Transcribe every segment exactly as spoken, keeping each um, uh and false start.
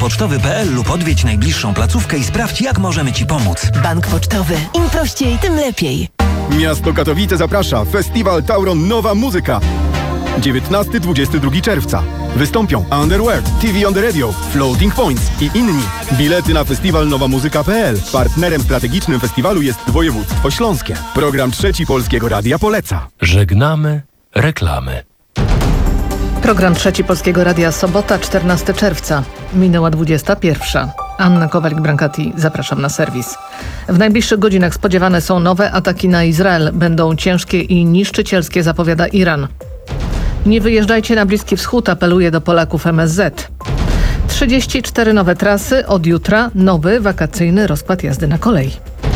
pocztowy kropka p l lub odwiedź najbliższą placówkę i sprawdź, jak możemy Ci pomóc. Bank Pocztowy. Im prościej, tym lepiej. Miasto Katowice zaprasza. Festiwal Tauron Nowa Muzyka. dziewiętnastego do dwudziestego drugiego czerwca. Wystąpią Underwear, T V on the Radio, Floating Points i inni. Bilety na festiwal nowa muzyka kropka p l. Partnerem strategicznym festiwalu jest województwo śląskie. Program Trzeci Polskiego Radia poleca. Żegnamy reklamy. Program Trzeci Polskiego Radia, sobota, czternastego czerwca. Minęła dwudziesta pierwsza. Anna Kowalik-Brankati, zapraszam na serwis. W najbliższych godzinach spodziewane są nowe ataki na Izrael. Będą ciężkie i niszczycielskie, zapowiada Iran. Nie wyjeżdżajcie na Bliski Wschód, apeluje do Polaków M S Z. trzydzieści cztery nowe trasy, od jutra nowy wakacyjny rozkład jazdy na kolei.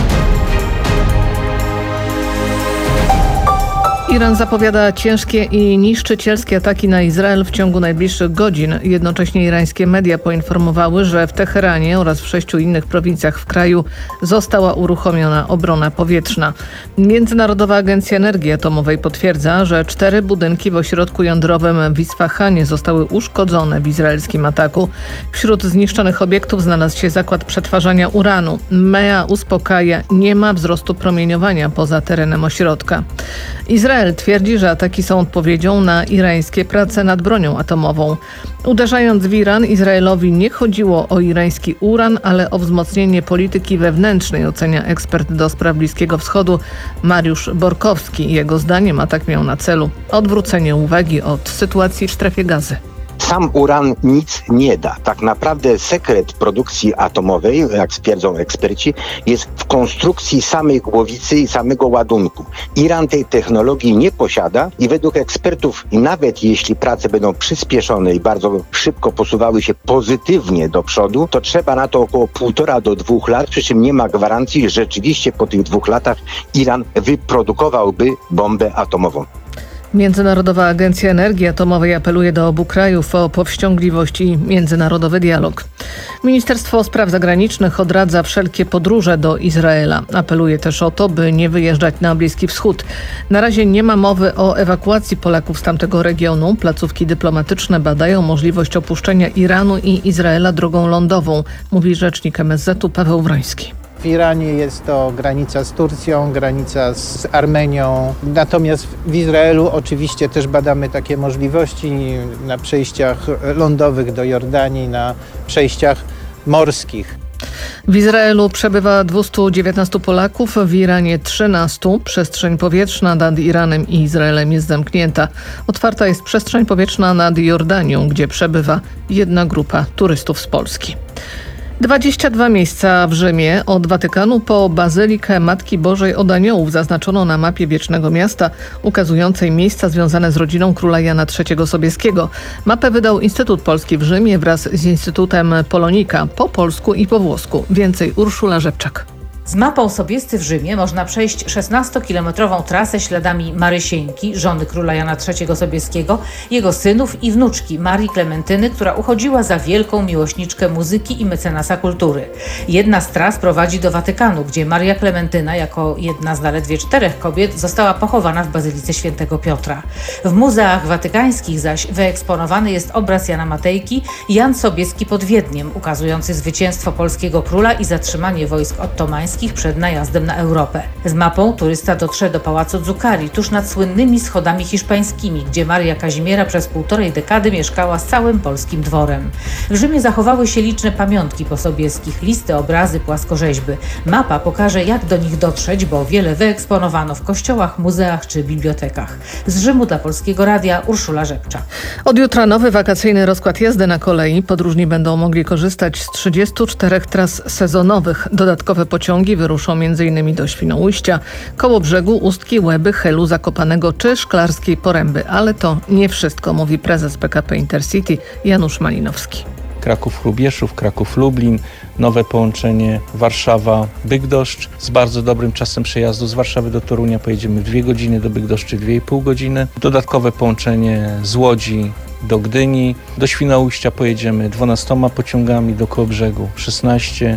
Iran zapowiada ciężkie i niszczycielskie ataki na Izrael w ciągu najbliższych godzin. Jednocześnie irańskie media poinformowały, że w Teheranie oraz w sześciu innych prowincjach w kraju została uruchomiona obrona powietrzna. Międzynarodowa Agencja Energii Atomowej potwierdza, że cztery budynki w ośrodku jądrowym w Isfahanie zostały uszkodzone w izraelskim ataku. Wśród zniszczonych obiektów znalazł się zakład przetwarzania uranu. M E A uspokaja, nie ma wzrostu promieniowania poza terenem ośrodka. Izrael twierdzi, że ataki są odpowiedzią na irańskie prace nad bronią atomową. Uderzając w Iran, Izraelowi nie chodziło o irański uran, ale o wzmocnienie polityki wewnętrznej, ocenia ekspert do spraw Bliskiego Wschodu Mariusz Borkowski. Jego zdaniem atak miał na celu odwrócenie uwagi od sytuacji w strefie Gazy. Sam uran nic nie da. Tak naprawdę sekret produkcji atomowej, jak stwierdzą eksperci, jest w konstrukcji samej głowicy i samego ładunku. Iran tej technologii nie posiada i według ekspertów, nawet jeśli prace będą przyspieszone i bardzo szybko posuwały się pozytywnie do przodu, to trzeba na to około półtora do dwóch lat, przy czym nie ma gwarancji, że rzeczywiście po tych dwóch latach Iran wyprodukowałby bombę atomową. Międzynarodowa Agencja Energii Atomowej apeluje do obu krajów o powściągliwość i międzynarodowy dialog. Ministerstwo Spraw Zagranicznych odradza wszelkie podróże do Izraela. Apeluje też o to, by nie wyjeżdżać na Bliski Wschód. Na razie nie ma mowy o ewakuacji Polaków z tamtego regionu. Placówki dyplomatyczne badają możliwość opuszczenia Iranu i Izraela drogą lądową, mówi rzecznik M S Z u Paweł Wroński. W Iranie jest to granica z Turcją, granica z Armenią. Natomiast w Izraelu oczywiście też badamy takie możliwości na przejściach lądowych do Jordanii, na przejściach morskich. W Izraelu przebywa dwieście dziewiętnaście Polaków, w Iranie trzynaście. Przestrzeń powietrzna nad Iranem i Izraelem jest zamknięta. Otwarta jest przestrzeń powietrzna nad Jordanią, gdzie przebywa jedna grupa turystów z Polski. dwadzieścia dwa miejsca w Rzymie, od Watykanu po Bazylikę Matki Bożej od Aniołów zaznaczono na mapie Wiecznego Miasta, ukazującej miejsca związane z rodziną króla Jana trzeciego Sobieskiego. Mapę wydał Instytut Polski w Rzymie wraz z Instytutem Polonika po polsku i po włosku. Więcej Urszula Rzepczak. Z mapą Sobiescy w Rzymie można przejść szesnastokilometrową trasę śladami Marysieńki, żony króla Jana trzeciego Sobieskiego, jego synów i wnuczki Marii Klementyny, która uchodziła za wielką miłośniczkę muzyki i mecenasa kultury. Jedna z tras prowadzi do Watykanu, gdzie Maria Klementyna, jako jedna z zaledwie czterech kobiet, została pochowana w Bazylice Świętego Piotra. W muzeach watykańskich zaś wyeksponowany jest obraz Jana Matejki Jan Sobieski pod Wiedniem, ukazujący zwycięstwo polskiego króla i zatrzymanie wojsk ottomańskich przed najazdem na Europę. Z mapą turysta dotrze do Pałacu Zuccari, tuż nad słynnymi schodami hiszpańskimi, gdzie Maria Kazimiera przez półtorej dekady mieszkała z całym polskim dworem. W Rzymie zachowały się liczne pamiątki posobieskich, listy, obrazy, płaskorzeźby. Mapa pokaże, jak do nich dotrzeć, bo wiele wyeksponowano w kościołach, muzeach czy bibliotekach. Z Rzymu dla Polskiego Radia Urszula Rzepcza. Od jutra nowy wakacyjny rozkład jazdy na kolei. Podróżni będą mogli korzystać z trzydziestu czterech tras sezonowych. Dodatkowe pociągi wyruszą między innymi do Świnoujścia, Kołobrzegu, Ustki, Łeby, Helu, Zakopanego czy Szklarskiej Poręby. Ale to nie wszystko, mówi prezes P K P Intercity Janusz Malinowski. Kraków-Hrubieszów, Kraków-Lublin, nowe połączenie Warszawa-Bydgoszcz z bardzo dobrym czasem przejazdu. Z Warszawy do Torunia pojedziemy dwie godziny, do Bydgoszczy dwie i pół godziny. Dodatkowe połączenie z Łodzi do Gdyni. Do Świnoujścia pojedziemy dwunastoma pociągami, do Kołobrzegu szesnaście.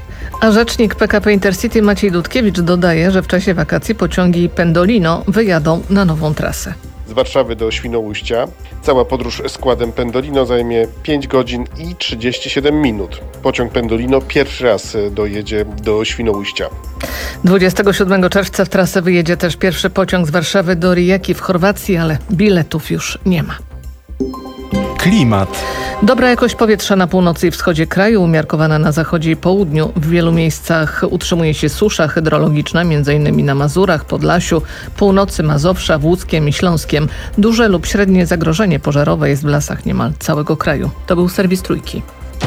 A rzecznik P K P Intercity Maciej Dudkiewicz dodaje, że w czasie wakacji pociągi Pendolino wyjadą na nową trasę. z Warszawy do Świnoujścia. Cała podróż składem Pendolino zajmie pięć godzin i trzydzieści siedem minut. Pociąg Pendolino pierwszy raz dojedzie do Świnoujścia. dwudziestego siódmego czerwca w trasę wyjedzie też pierwszy pociąg z Warszawy do Rijeki w Chorwacji, ale biletów już nie ma. Klimat. Dobra jakość powietrza na północy i wschodzie kraju, umiarkowana na zachodzie i południu. W wielu miejscach utrzymuje się susza hydrologiczna, m.in. na Mazurach, Podlasiu, północy Mazowsza, Łódzkiem i Śląskiem. Duże lub średnie zagrożenie pożarowe jest w lasach niemal całego kraju. To był serwis Trójki.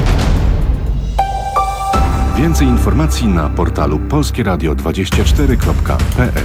Więcej informacji na portalu polskie radio dwadzieścia cztery kropka p l.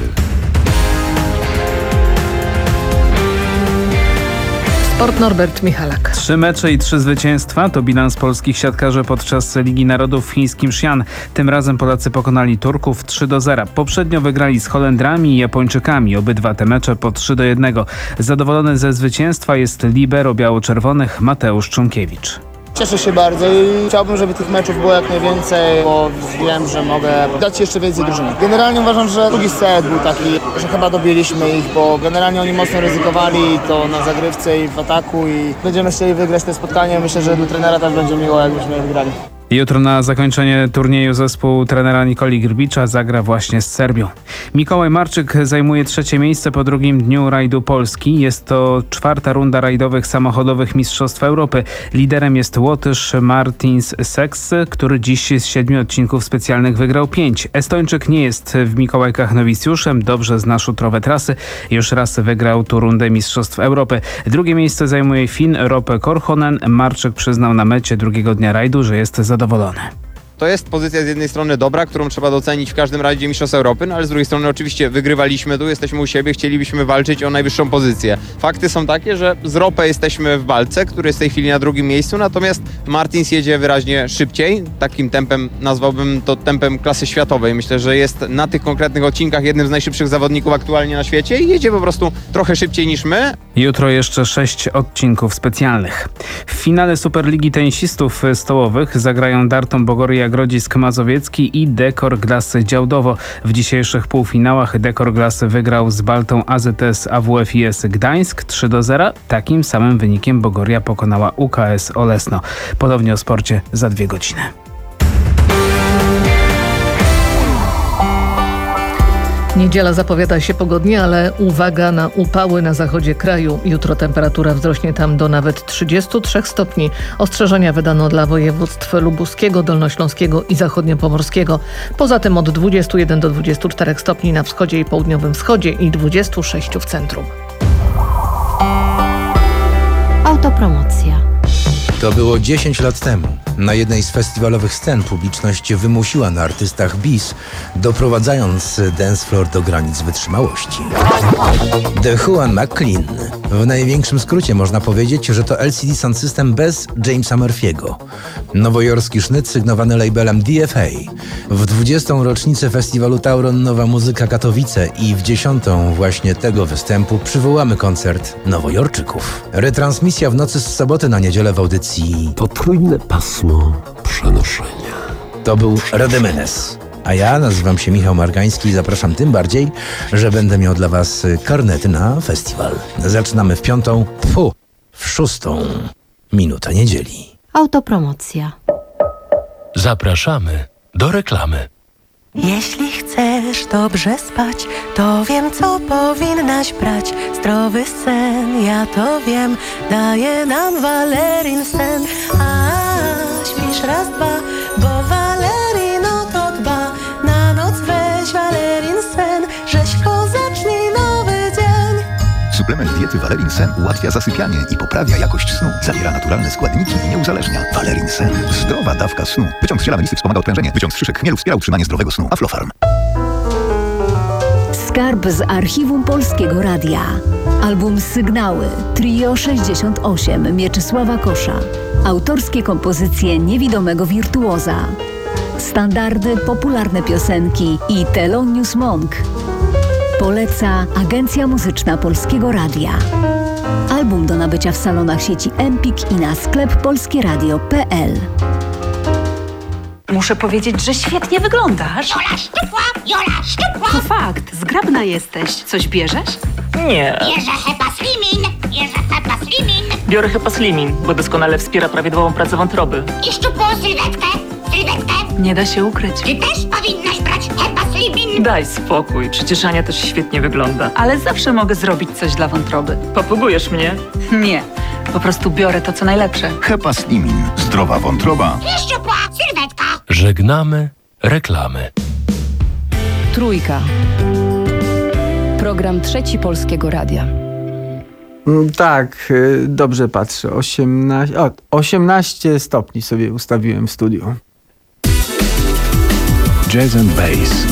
Sport Norbert Michalak. Trzy mecze i trzy zwycięstwa to bilans polskich siatkarzy podczas Ligi Narodów w chińskim Xi'an. Tym razem Polacy pokonali Turków trzy do zera. Poprzednio wygrali z Holendrami i Japończykami. Obydwa te mecze po trzy do jednego. Zadowolony ze zwycięstwa jest libero biało-czerwonych Mateusz Czunkiewicz. Cieszę się bardzo i chciałbym, żeby tych meczów było jak najwięcej, bo wiem, że mogę dać jeszcze więcej drużynie. Generalnie uważam, że drugi set był taki, że chyba dobiliśmy ich, bo generalnie oni mocno ryzykowali to na zagrywce i w ataku i będziemy chcieli wygrać te spotkanie. Myślę, że dla trenera też będzie miło, jakbyśmy je wygrali. Jutro na zakończenie turnieju zespół trenera Nikoli Grbicza zagra właśnie z Serbią. Mikołaj Marczyk zajmuje trzecie miejsce po drugim dniu rajdu Polski. Jest to czwarta runda rajdowych samochodowych Mistrzostw Europy. Liderem jest Łotysz Martins Seks, który dziś z siedmiu odcinków specjalnych wygrał pięć. Estończyk nie jest w Mikołajkach nowicjuszem, dobrze zna szutrowe trasy. Już raz wygrał tu rundę Mistrzostw Europy. Drugie miejsce zajmuje Fin Roope Korhonen. Marczyk przyznał na mecie drugiego dnia rajdu, że jest zadowolony. To jest pozycja z jednej strony dobra, którą trzeba docenić w każdym rajdzie Mistrzostw Europy, no ale z drugiej strony oczywiście wygrywaliśmy tu, jesteśmy u siebie, chcielibyśmy walczyć o najwyższą pozycję. Fakty są takie, że z Ropę jesteśmy w walce, który jest w tej chwili na drugim miejscu, natomiast Martins jedzie wyraźnie szybciej, takim tempem nazwałbym to tempem klasy światowej. Myślę, że jest na tych konkretnych odcinkach jednym z najszybszych zawodników aktualnie na świecie i jedzie po prostu trochę szybciej niż my. Jutro jeszcze sześć odcinków specjalnych. W finale Superligi Tenisistów Stołowych zagrają Darton Bogoria Grodzisk Mazowiecki i Dekor Glass Działdowo. W dzisiejszych półfinałach Dekor Glass wygrał z Baltą A Z S A W F I S Gdańsk trzy do zera. Takim samym wynikiem Bogoria pokonała U K S Olesno. Podobnie o sporcie za dwie godziny. Niedziela zapowiada się pogodnie, ale uwaga na upały na zachodzie kraju. Jutro temperatura wzrośnie tam do nawet trzydziestu trzech stopni. Ostrzeżenia wydano dla województw lubuskiego, dolnośląskiego i zachodniopomorskiego. Poza tym od dwudziestu jeden do dwudziestu czterech stopni na wschodzie i południowym wschodzie i dwudziestu sześciu w centrum. Autopromocja. To było dziesięć lat temu. Na jednej z festiwalowych scen publiczność wymusiła na artystach bis, doprowadzając dance floor do granic wytrzymałości. The Juan McLean. W największym skrócie można powiedzieć, że to L C D Sound System bez Jamesa Murphy'ego. Nowojorski sznyt sygnowany labelem D F A. W dwudziestą rocznicę festiwalu Tauron Nowa Muzyka Katowice i w dziesiątą właśnie tego występu przywołamy koncert Nowojorczyków. Retransmisja w nocy z soboty na niedzielę w audycji Potrójne pasmo przenoszenia. To był Rademenes. A ja nazywam się Michał Margański i zapraszam tym bardziej, że będę miał dla Was karnety na festiwal. Zaczynamy w piątą, fu, w szóstą minutę niedzieli. Autopromocja. Zapraszamy do reklamy. Jeśli chcesz dobrze spać, to wiem, co powinnaś brać. Zdrowy sen, ja to wiem, daje nam Valerin sen. A śpisz raz, dwa, bo Valerino to dba. Na noc weź Valerin sen, rzeźko zacznij nowy dzień. Suplement diety Valerin Sen ułatwia zasypianie i poprawia jakość snu. Zawiera naturalne składniki i nie uzależnia. Valerin Sen. Zdrowa dawka snu. Wyciąg z ziela melisy wspomaga odprężenie. Wyciąg z szyszek chmielu wspiera utrzymanie zdrowego snu. Aflofarm. Skarb z archiwum Polskiego Radia. Album Sygnały. Trio sześćdziesiąt osiem Mieczysława Kosza. Autorskie kompozycje niewidomego wirtuoza. Standardy, popularne piosenki i Thelonious Monk. Poleca Agencja Muzyczna Polskiego Radia. Album do nabycia w salonach sieci Empik i na sklep polskieradio kropka p l. Muszę powiedzieć, że świetnie wyglądasz. Jola szczupła, Jola szczupła. To fakt, zgrabna jesteś. Coś bierzesz? Nie. Bierze Hepaslimin. Bierze Hepaslimin. Biorę Hepaslimin, bo doskonale wspiera prawidłową pracę wątroby. I szczupłą sylwetkę. Sylwetkę. Nie da się ukryć. Ty też powinnaś brać Hepaslimin. Daj spokój, przecież Ania też świetnie wygląda. Ale zawsze mogę zrobić coś dla wątroby. Popugujesz mnie? Nie, po prostu biorę to, co najlepsze. Hepaslimin. Zdrowa wątroba. I szczupła sylwetka. Żegnamy reklamy. Trójka. Program Trzeci Polskiego Radia. Tak, dobrze patrzę. osiemnaście, o, osiemnaście stopni sobie ustawiłem w studiu. Jazz and Bass.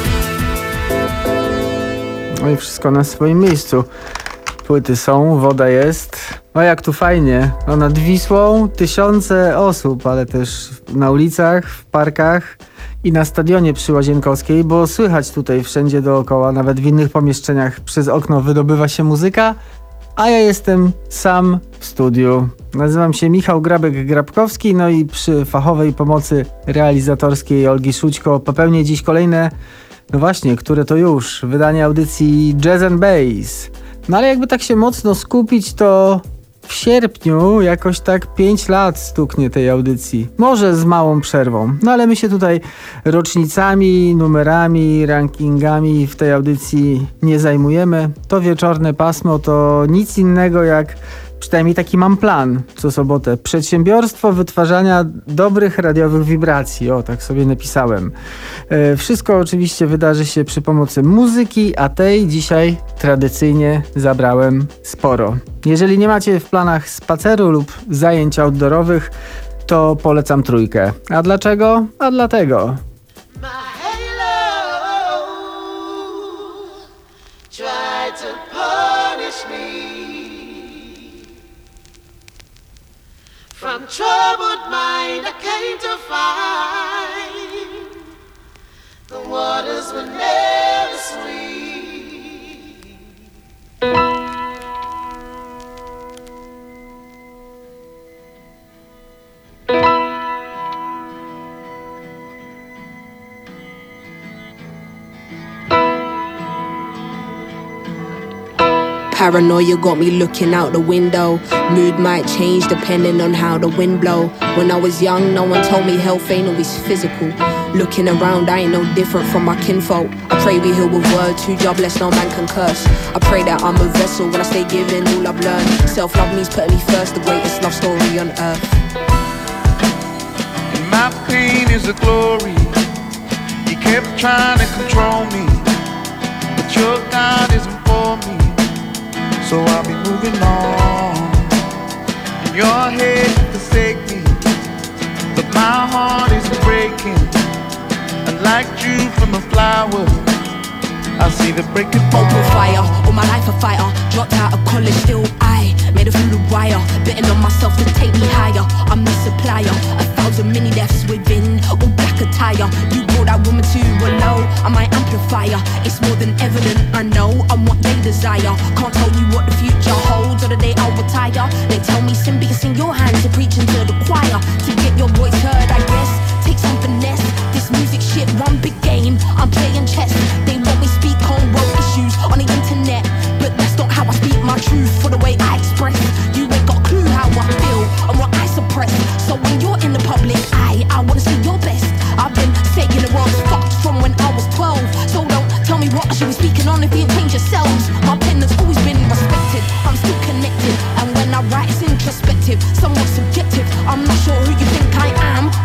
No i wszystko na swoim miejscu. Płyty są, woda jest. O, jak tu fajnie. No, nad Wisłą tysiące osób, ale też na ulicach, w parkach i na stadionie przy Łazienkowskiej, bo słychać tutaj wszędzie dookoła, nawet w innych pomieszczeniach przez okno wydobywa się muzyka, a ja jestem sam w studiu. Nazywam się Michał Grabek-Grabkowski, no i przy fachowej pomocy realizatorskiej Olgi Szućko popełnię dziś kolejne, no właśnie, które to już, wydanie audycji Jazz and Bass. No ale jakby tak się mocno skupić, to w sierpniu jakoś tak pięć lat stuknie tej audycji. Może z małą przerwą. No ale my się tutaj rocznicami, numerami, rankingami w tej audycji nie zajmujemy. To wieczorne pasmo to nic innego jak, przynajmniej taki mam plan co sobotę, przedsiębiorstwo wytwarzania dobrych radiowych wibracji. O, tak sobie napisałem. E, wszystko oczywiście wydarzy się przy pomocy muzyki, a tej dzisiaj tradycyjnie zabrałem sporo. Jeżeli nie macie w planach spaceru lub zajęć outdoorowych, to polecam trójkę. A dlaczego? A dlatego. From troubled mind I came to find the waters were never sweet. Paranoia got me looking out the window. Mood might change depending on how the wind blow. When I was young, no one told me health ain't always physical. Looking around, I ain't no different from my kinfolk. I pray we heal with words, too jobless, no man can curse. I pray that I'm a vessel when I stay giving all I've learned. Self-love means putting me first, the greatest love story on earth. And my pain is a glory. He kept trying to control me, but your God isn't for me. So I'll be moving on. And your head forsake me, but my heart is breaking. And like dew from a flower, I see the breaking point. Open fire, all my life a fighter. Dropped out of college, still I made a fool of wire. Betting on myself to take me higher. I'm the supplier, a thousand mini deaths within, all black attire. You brought that woman to a low, I'm my amplifier. It's more than evident, I know I'm what they desire. Can't tell you what the future holds or the day I'll retire. They tell me sin, but it's in your hands to preach into the choir. To get your voice heard, I guess, take some finesse. This music shit, one big game, I'm playing chess. They want me speak on world issues on the internet, but that's not how I speak my truth. For the way I express, you ain't got a clue how I feel and what I suppress. So when you're in the public eye, I wanna see your best. I've been saying the world's fucked from when I was twelve. So don't tell me what I should be speaking on if you change yourselves. My pen has always been respected, I'm still connected. And when I write it's introspective, somewhat subjective. I'm not sure who you think I am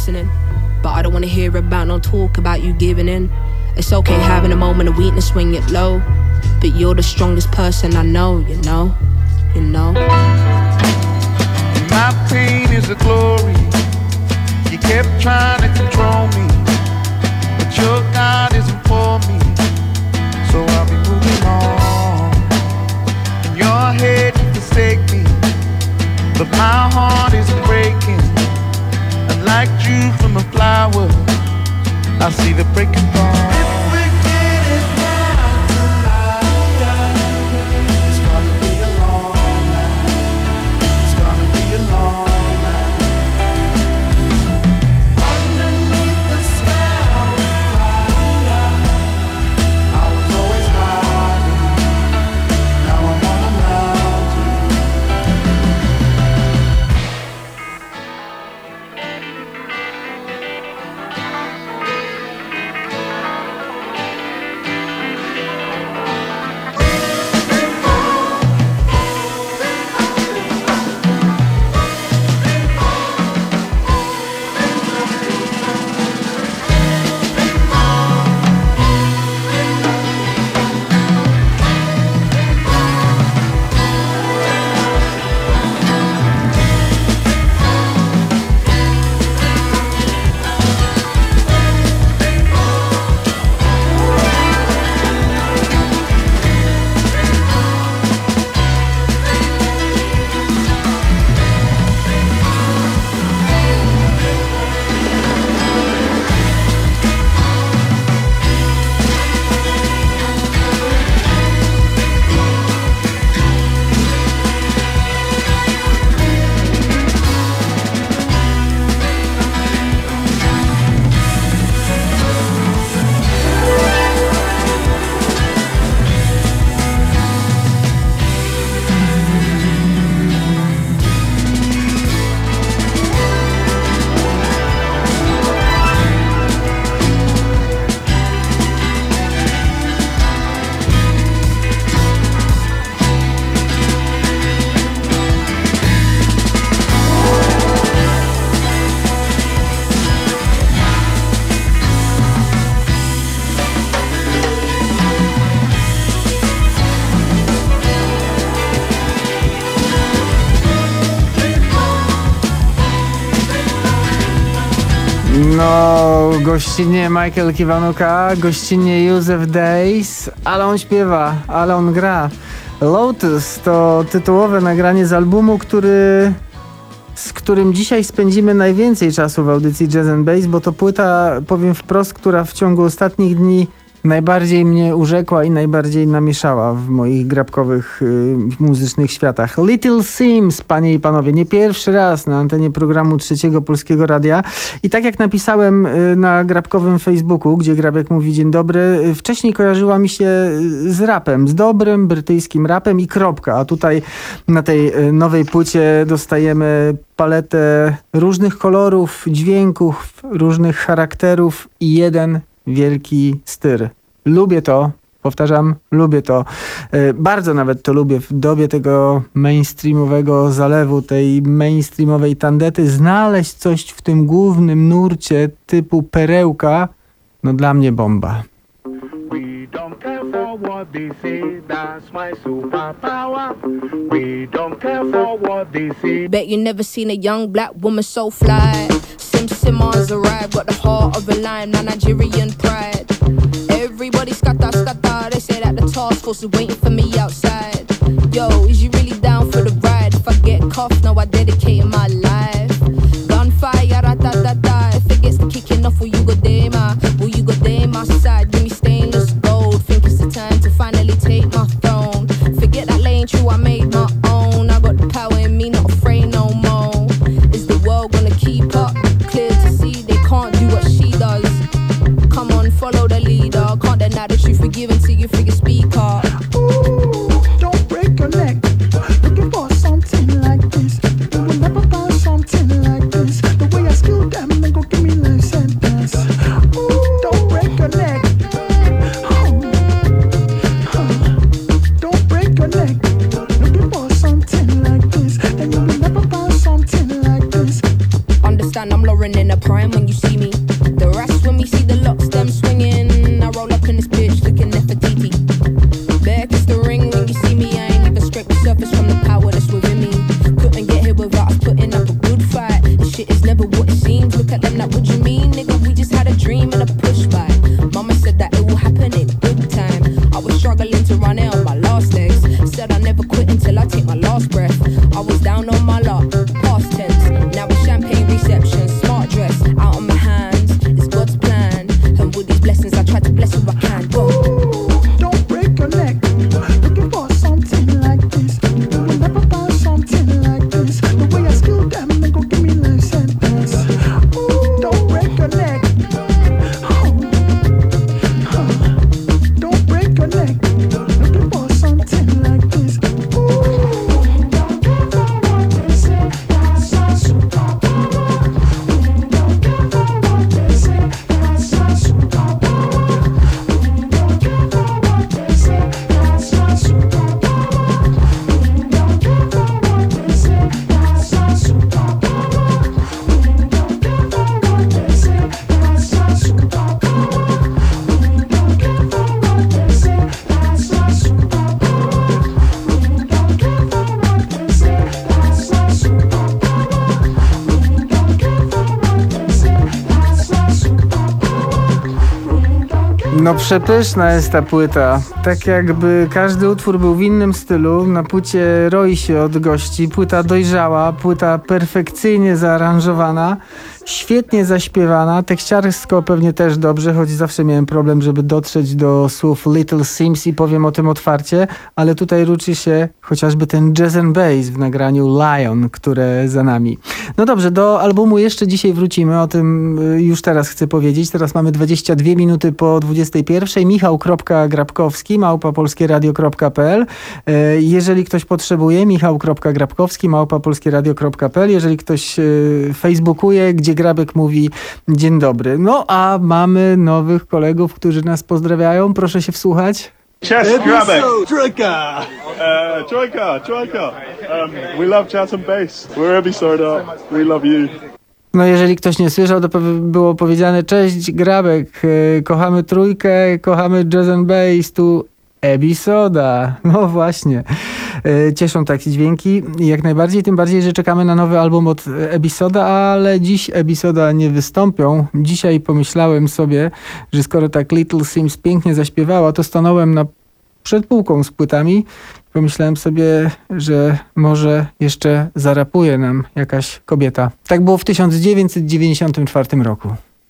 listening. But I don't wanna hear about no talk about you giving in. It's okay having a moment of weakness when you're low, but you're the strongest person I know, you know, you know. My pain is a glory. You kept trying to control me, but your God isn't for me, so I'll be moving on. In your head you forsake me, but my heart isn't breaking. And like dew from a flower, I see the breaking dawn. No, gościnnie Michael Kiwanuka, gościnnie Józef Days, ale on śpiewa, ale on gra. Lotus to tytułowe nagranie z albumu, który, z którym dzisiaj spędzimy najwięcej czasu w audycji Jazz and Bass, bo to płyta, powiem wprost, która w ciągu ostatnich dni najbardziej mnie urzekła i najbardziej namieszała w moich grabkowych y, muzycznych światach. Little Sims, panie i panowie, nie pierwszy raz na antenie programu Trzeciego Polskiego Radia. I tak jak napisałem y, na grabkowym Facebooku, gdzie Grabek mówi dzień dobry, y, wcześniej kojarzyła mi się y, z rapem, z dobrym brytyjskim rapem i kropka. A tutaj na tej y, nowej płycie dostajemy paletę różnych kolorów, dźwięków, różnych charakterów i jeden wielki styr. Lubię to, powtarzam, lubię to. Yy, bardzo nawet to lubię w dobie tego mainstreamowego zalewu, tej mainstreamowej tandety. Znaleźć coś w tym głównym nurcie typu perełka, no dla mnie bomba. Bet you never seen a young black woman so fly. Sim Simmons arrived, got the heart of a lion, now Nigerian pride. Everybody scatter, scatter, they say that the task force is waiting for me outside. Yo, is you really down for the ride? If I get cuffed, now I dedicate my life. Gunfire, ra-ta-ta-ta, if it gets the kicking off, will you go there, ma? Will you go there, my side? Give me stainless gold, think it's the time to finally take my throne. Forget that lane, true, I made my own. I got the power in me, not afraid no more. Is the world gonna keep up? Clear to see they can't do what she does. Come on, follow the leader. Can't deny the truth, we're giving to you through your speaker. Ooh, don't break your neck. Looking for something like this. You will never find foreign in a prime when you see me. The rest when we see the locks, them swinging. I roll up in this bitch looking Nefertiti. Back is the ring when you see me. I ain't even scraped the surface from the power that's within me. Couldn't get here without us putting up a good fight. This shit is never what it seems. Look at them, like, what you mean, nigga? We just had a dream and a push by. Mama said that it will happen in good time. I was struggling to run it on my last legs. Said I never quit until I take my last breath. I was down on my luck, past tense. Now it's champagne reception, smart dress. Out of my hands, it's God's plan. And with these blessings, I try to bless who I can. Go. Don't break your neck. Looking for something like this. You will never find something like this. The way I skill them, they gon' give me life sentence. Ooh, don't break your neck. Oh. Oh. Don't break your neck. Looking for something like this. No przepyszna jest ta płyta. Tak jakby każdy utwór był w innym stylu. Na płycie roi się od gości. Płyta dojrzała, płyta perfekcyjnie zaaranżowana, świetnie zaśpiewana. Tekściarsko pewnie też dobrze, choć zawsze miałem problem, żeby dotrzeć do słów Little Sims i powiem o tym otwarcie, ale tutaj ruczy się chociażby ten jazz and bass w nagraniu Lion, które za nami. No dobrze, do albumu jeszcze dzisiaj wrócimy, o tym już teraz chcę powiedzieć. Teraz mamy dwadzieścia dwie minuty po dwudziestej pierwszej. Michał.Grabkowski, małpa polskieradio kropka p l. Jeżeli ktoś potrzebuje, Michał.Grabkowski, małpa polskieradio kropka p l. Jeżeli ktoś facebookuje, gdzie Grabek mówi dzień dobry. No a mamy nowych kolegów, którzy nas pozdrawiają. Proszę się wsłuchać. Cześć, Grabek! Trójka! Uh, trójka, trójka! Um, we love jazz and bass. We're Ebisoda. We love you. No jeżeli ktoś nie słyszał, to było powiedziane: cześć Grabek, kochamy trójkę, kochamy jazz and bass, tu Ebisoda. No właśnie. Cieszą takie dźwięki jak najbardziej, tym bardziej, że czekamy na nowy album od Ebisoda, ale dziś Ebisoda nie wystąpią. Dzisiaj pomyślałem sobie, że skoro tak Little Sims pięknie zaśpiewała, to stanąłem na przed półką z płytami. Pomyślałem sobie, że może jeszcze zarapuje nam jakaś kobieta. Tak było w tysiąc dziewięćset dziewięćdziesiątym czwartym roku.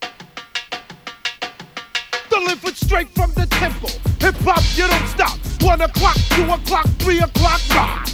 Delivered straight from the temple. Hip hop, you don't stop. One o'clock, two o'clock, three o'clock, rock.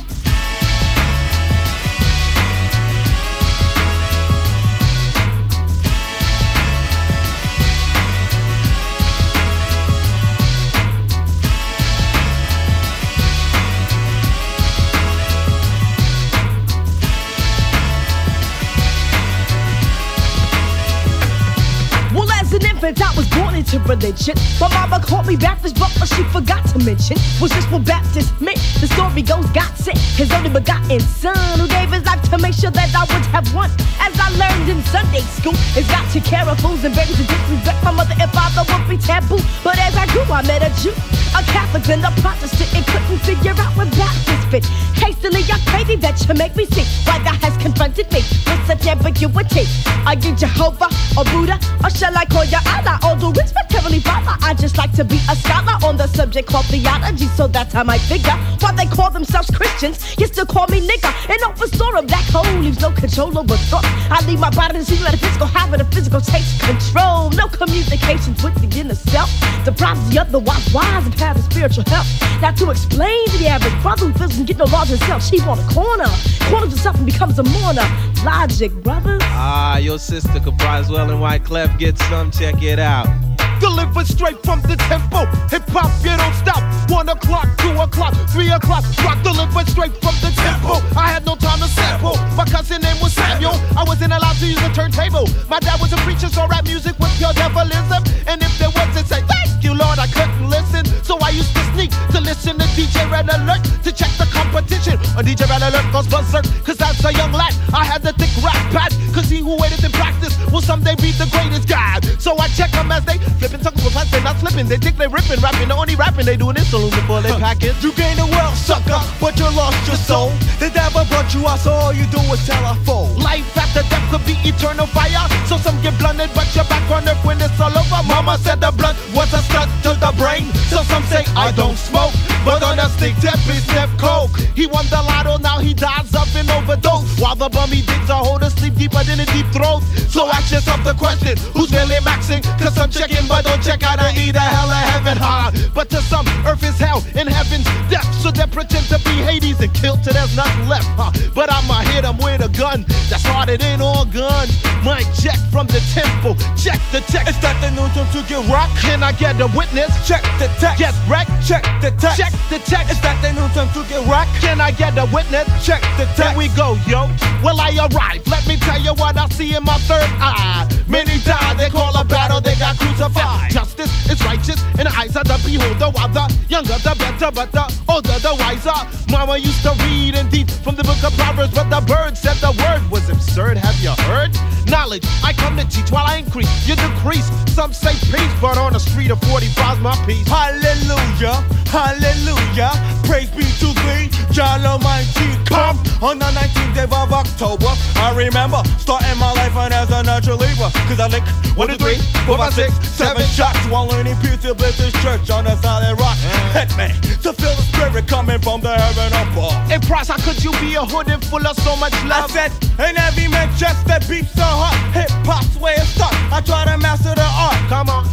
I was born into religion. My mama called me Baptist, but she forgot to mention was this what Baptist meant. The story goes, God sent his only begotten son, who gave his life to make sure that I would have one. As I learned in Sunday school, it's got to care of fools and babies and disrespect my mother and father would be taboo. But as I grew, I met a Jew, a Catholic, then a Protestant, and couldn't figure out where Baptist fit. Hastily, I crazy that you make me see why God has confronted me with such ambiguity. Are you Jehovah or Buddha, or shall I call you Allah? All due respect, Heavenly Father, I just like to be a scholar on the subject called theology, so that's how I figure. While they call themselves Christians, you still call me nigga. An open store of black hole leaves no control over thought. I leave my body to see, let a physical habit, a physical takes control. No communications with the inner self. Deprives the otherwise wise and have a spiritual help. Now to explain to the average brother who doesn't get no laws himself, she want a corner, corners himself and becomes a mourner. Logic, brothers. Ah, your sister comprised well and White Clef gets some, check it out. Delivered straight from the temple. Hip hop, you don't stop. One o'clock, two o'clock, three o'clock. Rock delivered straight from the temple. I had no time to sample. My cousin name was Samuel. I wasn't allowed to use a turntable. My dad was a preacher, so rap music was pure devilism. And if there was, it'd say, thank you, Lord, I couldn't live. listen. So I used to sneak to listen to D J Red Alert to check the competition. On D J Red Alert goes berserk, cause as a young lad, I had the thick rap pad. Cause he who waited in practice will someday be the greatest guy. So I check them as they flipping tongues with pants, they not slipping. They think they ripping, rapping, the only rapping they doing is saloon before they pack it. You gained the world, sucker, but you lost your soul. The devil brought you out, so all you do is tell a foe. Life after death could be eternal fire. So some get blunted, but you're back on earth when it's all over. Mama said the blunt was a stunt to the brain. So some say I don't smoke, but on a stick tip is step coke. He won the lotto, now he dies of an overdose. While the bummy digs a hole to sleep deeper than a deep throat. So ask yourself the question, who's really maxing? Cause some chicken, but don't check out to eat a hell of heaven high. But to some, earth is hell and heaven's death. So they pretend to be Hades and kill till there's nothing left, huh? But I'ma hit them with a gun that's harder than all guns. Mic check from the temple, check the text. Is that the new time to get rock? Can I get a witness? Check the text. Get wrecked? Check the text. Check the text. Is that the new time to get rock? Can I get a witness? Check the text. Here we go, yo. Well, I arrived. Let me tell you what I see in my third eye. Many died, they call a battle, they got crucified. Justice is righteous in the eyes of the beholder. While the younger, the better, but the older, the wiser. Mama used to read indeed from the book of Proverbs, but the bird said the word was absurd. Have you heard? Knowledge, I come to teach while I increase, you decrease. Some say peace, but on the street of forty-five's my peace. Hallelujah, hallelujah, praise be to thee, Jah Almighty. Come on the nineteenth day of October. I remember starting my life on as a natural labor. Cause I lick one, two, three, four, five, six, seven shots while learning peace to Baptist church on a solid rock. Hit me to feel the spirit coming from the heaven above. In price, how could you be a hood and full of so much love? I said, and every man just that beats the heart. Hip hop's way of stuck. I try to master the art. Come on.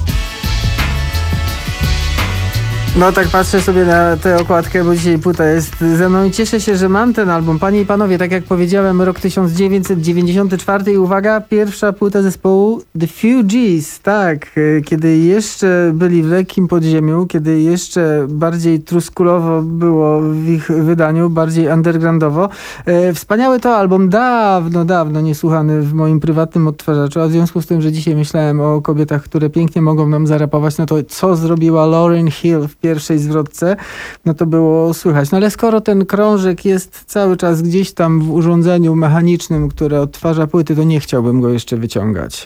No tak patrzę sobie na tę okładkę, bo dzisiaj płyta jest ze mną i cieszę się, że mam ten album. Panie i panowie, tak jak powiedziałem, rok tysiąc dziewięćset dziewięćdziesiąty czwarty i uwaga, pierwsza płyta zespołu The Fugees, tak, kiedy jeszcze byli w lekkim podziemiu, kiedy jeszcze bardziej truskulowo było w ich wydaniu, bardziej undergroundowo. E, wspaniały to album, dawno, dawno niesłuchany w moim prywatnym odtwarzaczu, a w związku z tym, że dzisiaj myślałem o kobietach, które pięknie mogą nam zarapować, no to co zrobiła Lauryn Hill w pierwszej zwrotce, no to było słychać. No ale skoro ten krążek jest cały czas gdzieś tam w urządzeniu mechanicznym, które odtwarza płyty, to nie chciałbym go jeszcze wyciągać.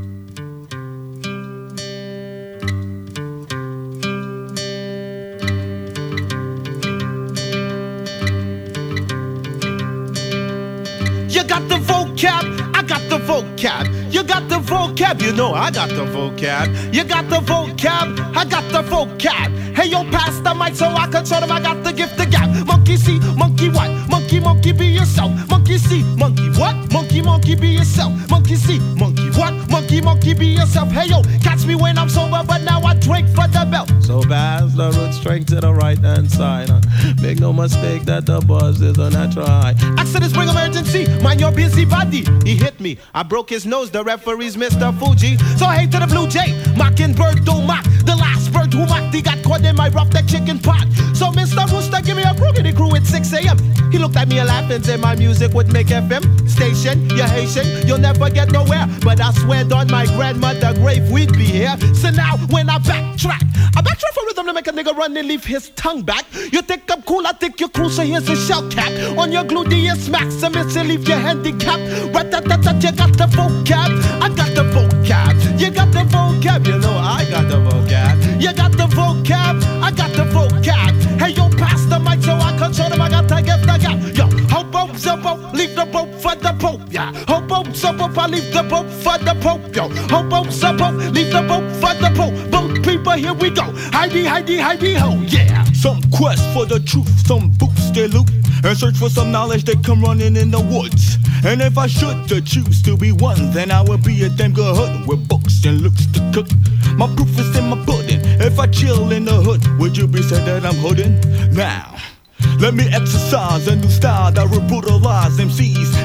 You got the vocab, I got the vocab. You got the vocab, you know I got the vocab. You got the vocab, I got the vocab. Hey yo, pass the mic so I can show them I got the gift of gab. Monkey see, monkey what? Monkey, monkey be yourself. Monkey see, monkey what? Monkey, monkey be yourself. Monkey see, monkey what? Monkey, monkey be yourself. Hey yo, catch me when I'm sober, but now I drink for the belt. So pass the root straight to the right hand side. Huh? Make no mistake that the buzz is a natural high. Accidents bring emergency, mind your busy body. He hit me, I broke his nose, the referee's Mister Fuji. So hey to the blue jay, mockingbird don't mock. The last bird who mocked, he got caught in my rough neck chicken pot. So Mister Rooster, give me a crookedy crew at six a.m. He looked at me and laughed and said my music would make F M station. You're Haitian, you'll never get nowhere. But I swear on my grandmother grave we'd be here. So now when I backtrack, I backtrack for rhythm to make a nigga run and leave his tongue back. You think I'm cool, I think you're cool, so here's a shell cap. On your gluteus maximus and leave your handicap. Rat-tat-tat-tat, you got the vocab, I got the vocab. You got the vocab, you know I got the vocab. You got the vocab, I got the vocab. Hey yo, pass the mic so I can show them I got to get the gap. Yo, hopo, zopo, leave the boat for the Pope, yeah. Hopo, zopo, I leave the boat for the Pope, yo. Hopo, zopo, leave the boat for the Pope. Boat people, here we go. Heidi, Heidi, Heidi, ho, yeah. Some quest for the truth, some boots they loot, and search for some knowledge that come running in the woods. And if I should to choose to be one, then I would be a damn good hood with books and looks to cook. My proof is in my pudding. If I chill in the hood, would you be said that I'm hoodin'? Now, let me exercise a new style that will brutalize M Cs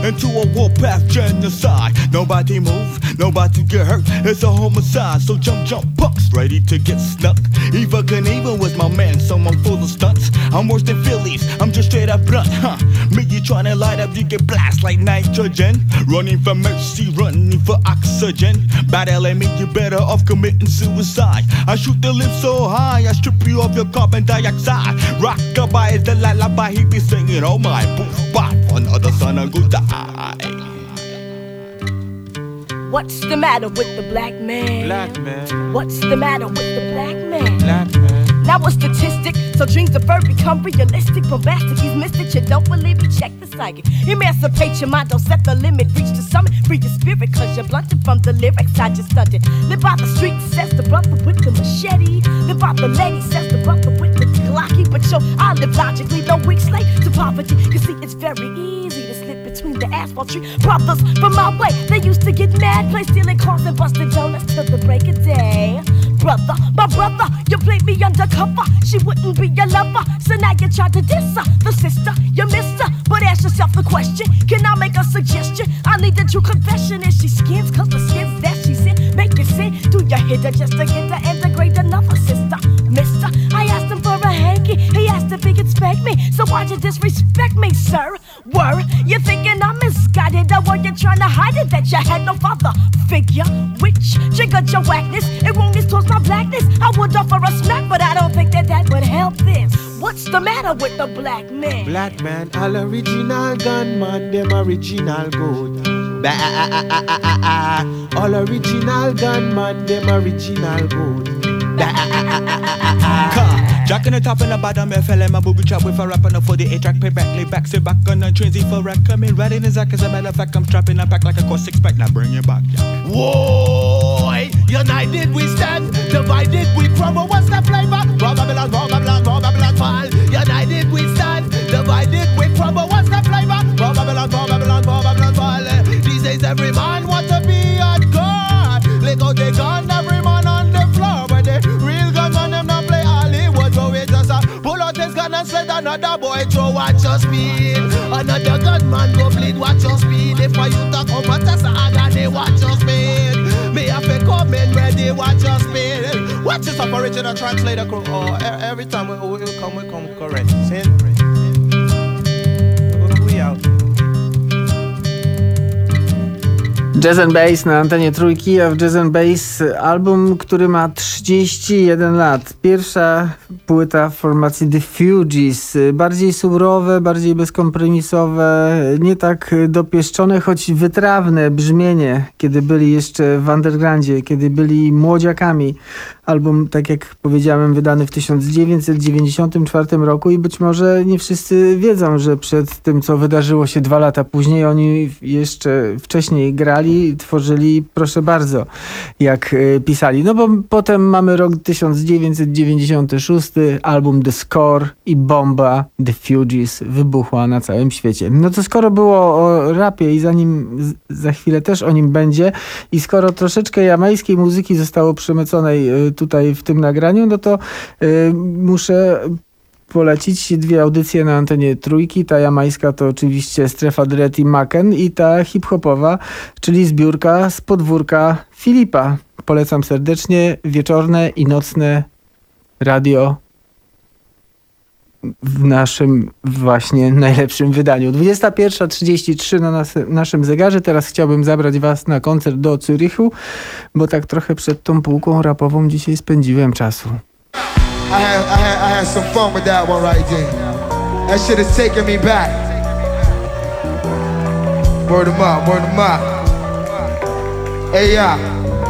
into a warpath genocide. Nobody move, nobody get hurt, it's a homicide. So jump, jump, bucks, ready to get snuck. Eva Knievel was my man, so I'm full of stunts. I'm worse than Phillies, I'm just straight up blunt, huh? Me, you tryna light up, you get blast like nitrogen. Running for mercy, running for oxygen. Battling me, you better off committing suicide. I shoot the lips so high, I strip you of your carbon dioxide. Rockabye is the lullaby he be singing. Oh my, poof, bop, another son of good die. What's the matter with the black man? Black man. What's the matter with the black man? Black man. Now a statistic, so dreams of birth become realistic. Bombastic, he's mystic, you don't believe me, check the psychic. Emancipate your mind, don't set the limit. Reach the summit, free your spirit, cause you're blunted from the lyrics I just stunted. Live by the streets, says the brother with the machete. Live by the lady, says the brother with the Glocky. But yo, I live logically, no weak slave to poverty. You see, it's very easy to slip between the asphalt tree. Brothers from my way, they used to get mad, play stealing cars and busting donuts till the break of day. Brother, my brother, you played me undercover. She wouldn't be your lover, so now you try to diss her. The sister, you missed her. But ask yourself the question, can I make a suggestion? I need a true confession. Is she skins? Cause the skins that she's in make you sin. Do you hit her just to get her and degrade another sister? Mister, I asked him for a hanky. He asked if he could spank me. So why'd you disrespect me, sir? Were you thinking I'm misguided? Or were you trying to hide it that you had no father figure? Which triggered your whackness? Erroneous towards my blackness. I would offer a smack, but I don't think that that would help this. What's the matter with the black man? Black man, all original gunman, them original good. Ba all original gunman, them original good. Jack in the top and the bottom, F L M, my booby trap with a rap on the forty eight track, pay back, lay back, sit back on the transy for rack. Coming right in the zack, as a matter of fact, I'm strapping a pack like a course six pack, now bring it back, yeah. Whoa, united we stand, divided we crumble. What's the flavor? Raw Babylon, raw Babylon, raw Babylon fall. United we stand, divided we crumble. What's the flavor? Raw Babylon, raw Babylon, raw Babylon fall. These days every man want to be a god. Let go the gun, every man on the floor. But the real gunman them not play Hollywood, so we just a pull out his gun and set another boy throw watch your speed. Another gunman go bleed, watch your speed. If I you talk over to saga, they watch your speed. Me have to come in ready, watch your speed. Watch this up original translator crew. Oh, every time we, we come, we come correct. See? We out. Jazz and Bass na antenie Trójki, a w Jazz and Bass album, który ma trzydzieści jeden lat. Pierwsza płyta w formacji The Fugees. Bardziej surowe, bardziej bezkompromisowe, nie tak dopieszczone, choć wytrawne brzmienie, kiedy byli jeszcze w undergroundzie, kiedy byli młodziakami. Album, tak jak powiedziałem, wydany w tysiąc dziewięćset dziewięćdziesiątym czwartym roku i być może nie wszyscy wiedzą, że przed tym, co wydarzyło się dwa lata później, oni jeszcze wcześniej grali, tworzyli, proszę bardzo, jak y, pisali. No bo potem mamy rok tysiąc dziewięćset dziewięćdziesiąty szósty, album The Score i bomba The Fugees wybuchła na całym świecie. No to skoro było o rapie i zanim za chwilę też o nim będzie i skoro troszeczkę jamańskiej muzyki zostało przemyconej y, tutaj w tym nagraniu, no to y, muszę polecić dwie audycje na antenie Trójki. Ta jamańska to oczywiście Strefa Dread i Maken i ta hip-hopowa, czyli zbiórka z podwórka Filipa. Polecam serdecznie wieczorne i nocne radio w naszym właśnie najlepszym wydaniu. dwudziesta pierwsza trzydzieści trzy na nas, naszym zegarze. Teraz chciałbym zabrać was na koncert do Zürichu, bo tak trochę przed tą półką rapową dzisiaj spędziłem czasu. I had, I had, I had some fun with that one right there. That shit is taking me back. Word 'em up, word 'em up. Hey, yeah.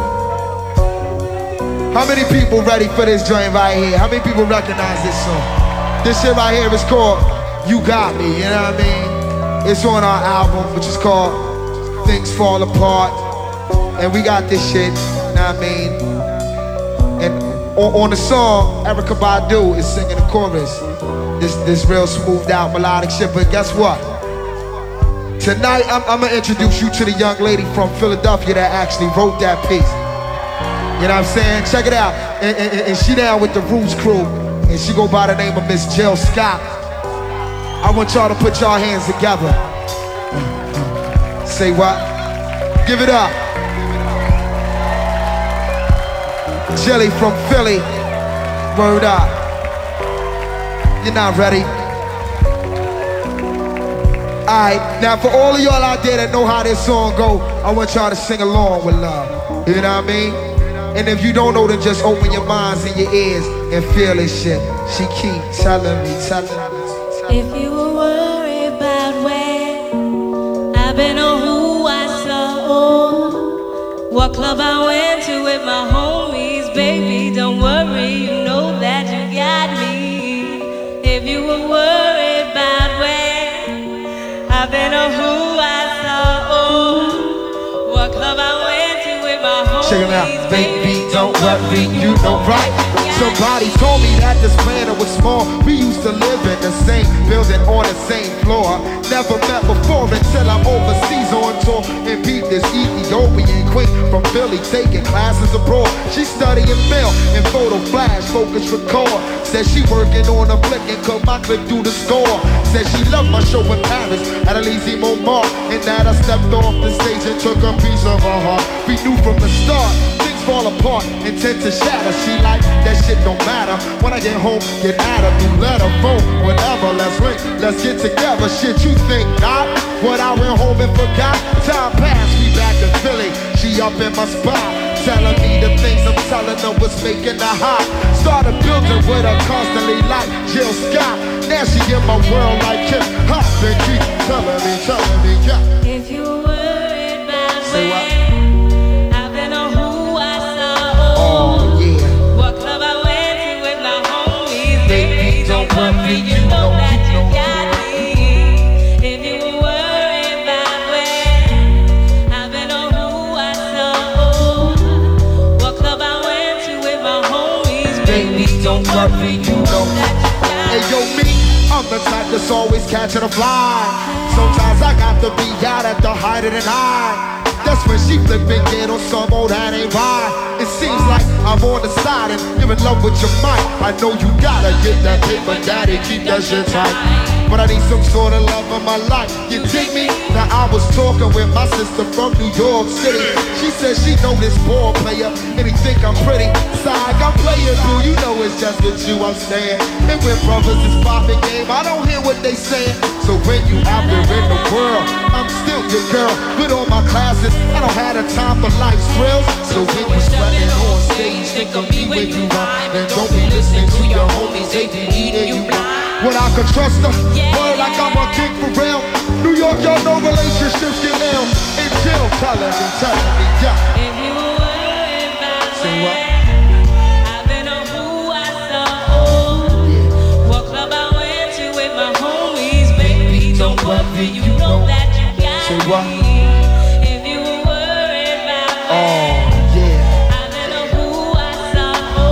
How many people ready for this joint right here? How many people recognize this song? This shit right here is called You Got Me, you know what I mean? It's on our album, which is called Things Fall Apart. And we got this shit, you know what I mean? And on, on the song, Erykah Badu is singing the chorus. This, this real smoothed out melodic shit, but guess what? Tonight, I'm, I'm gonna introduce you to the young lady from Philadelphia that actually wrote that piece. You know what I'm saying? Check it out. And, and, and she down with the Roots crew, and she go by the name of Miss Jill Scott. I want y'all to put y'all hands together. Say what? Give it up. Jelly from Philly. Word up. You're not ready. Alright, now for all of y'all out there that know how this song go, I want y'all to sing along with love. You know what I mean? And if you don't know, then just open your minds and your ears and feel this shit. She keep telling me, telling me. If you were worried about where I've been or who I saw or what club I went to with my homies, baby, don't worry, you know that you got me. If you were worried about where I've been or who I saw or what club I went to with my homies, check it out, baby, don't worry, you know right. Somebody told me that this planet was small. We used to live in the same building on the same floor. Never met before until I'm overseas on tour and beat this Ethiopian queen from Philly taking classes abroad. She studying film and photo flash, focus record. Said she working on a flick and cut my clip through the score. Said she loved my show in Paris at Elysée Montmartre, and that I stepped off the stage and took a piece of her heart. We knew from the start things fall apart and tend to shatter. She like that shit don't matter. When I get home, get at her through letter, phone, whatever. Let's link, let's get together. Shit, you think not? When I went home and forgot, time passed, we back in Philly. She up in my spot, telling me the things I'm telling her was making her hot. Started building with her constantly like Jill Scott. Now she in my world like hip hop and keep telling me, telling me, yeah. If you were worried about say what? I've been or who I saw, oh yeah, what club I went to with my homies, baby, don't worry, you know that you got me. If you were worried about where I've been or who I saw, what club I went to with my homies, baby, don't worry, you know that you got me. Hey yo, me, I'm the type that's always catching a fly. Sometimes I got to be out at the height of the night. That's when she flip and get on some old that ain't right. It seems like I'm on the side and you're in love with your mic. I know you gotta get that paper, daddy, keep that shit tight. But I need some sort of love in my life. You dig me? Now I was talking with my sister from New York City. She said she know this ball player and he think I'm pretty. Side, I'm playing through, you know it's just with you I'm staying. And when brothers is popping game, I don't hear what they saying. So when you out there in the world, I'm still your girl. With all my classes, I don't have the time for life's thrills. So when you sweating on stage, think of me when you rhyme. And don't be listening to your homies, they be eating you blind. When I can trust her, word like I'm a king for real. New York, y'all know relationships get ill. And Jill telling me, telling me, yeah. If you were worried about say what? I've been or who I saw, what club I went to with my homies, baby, don't worry, you know that you got say what? me. If you were worried about oh yeah, I've been or who I saw,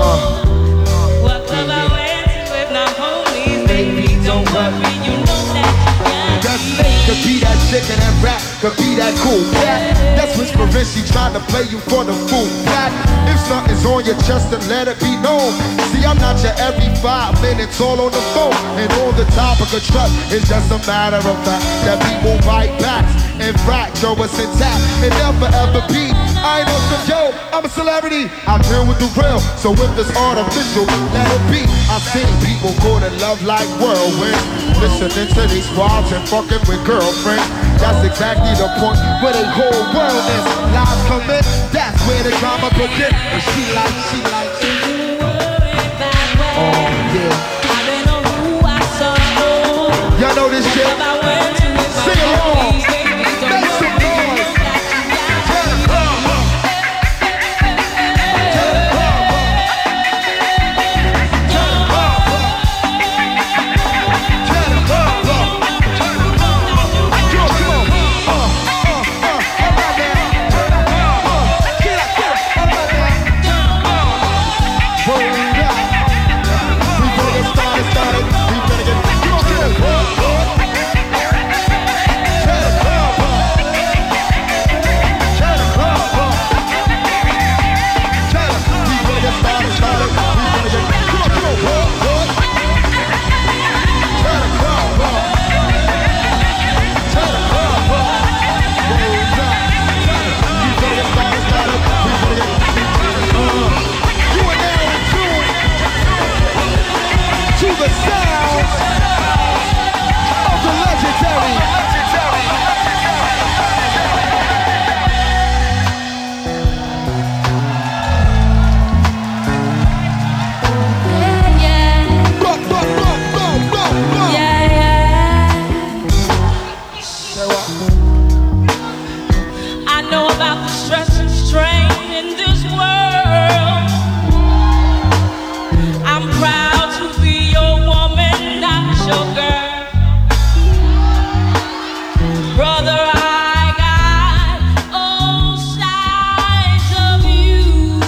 uh, what club yeah, yeah. I went to with my homies, baby, don't worry, you know that you got me. Could be that chick and that rap, could be that cool cat. That's whispering, she trying to play you for the fool cat. If something's on your chest, then let it be known. See, I'm not your every five minutes all on the phone. And on the topic of trust, it's just a matter of fact that people write backs and fracture us intact and never ever be. I ain't on some yo, I'm a celebrity. I deal with the real, so if it's artificial, let it be. I've seen people go to love like whirlwinds, listening to these squads and fucking with girlfriends. That's exactly the point where the whole world is. Lies come in, that's where the drama begins. And she like, she like, she oh yeah. Y'all know this shit? Sing along. Make some noise. Turn the club up. Turn the club up. Turn the club up. Turn the club up. Turn the club up. Come on, come on. Uh, uh, uh, all right now. Turn the club up. Get up, get up. All right now. Uh, roll it up. We gonna get started, started. We gonna get, you gonna get it. Uh, uh. I know about the stress and strain in this world. I'm proud to be your woman, not your girl. Brother, I got all sides of you.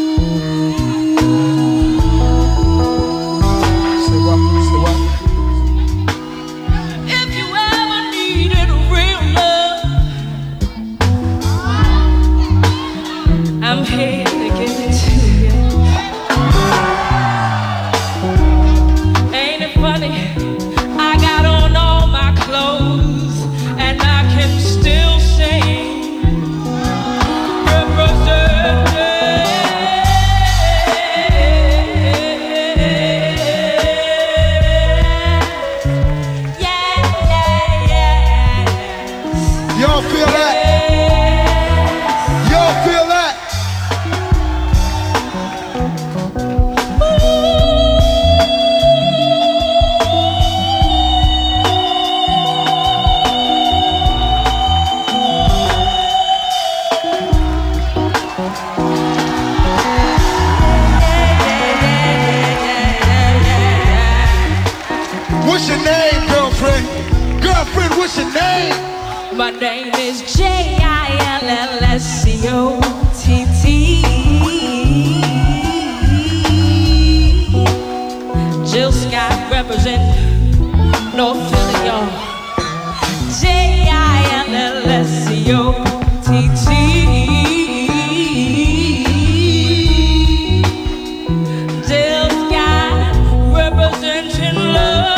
Say what? Say what? If you ever needed real love, I'm here to give it to you. Ain't it funny? I got on all my clothes and I can still sing. Represent. Y'all feel that? Y'all feel that? What's your name, girlfriend? Girlfriend, what's your name? My name is J I L L S C O T T. Jill Scott represent North Philly, y'all. J I L L S C O T T. Jill Scott representing love.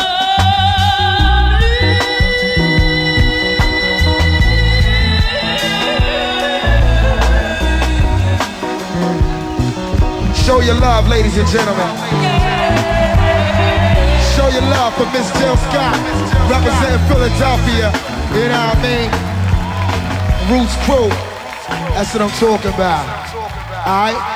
Show your love, ladies and gentlemen. Show your love for Miss Jill Scott, representing Philadelphia. You know what I mean? Roots Crew. That's what I'm talking about. All right?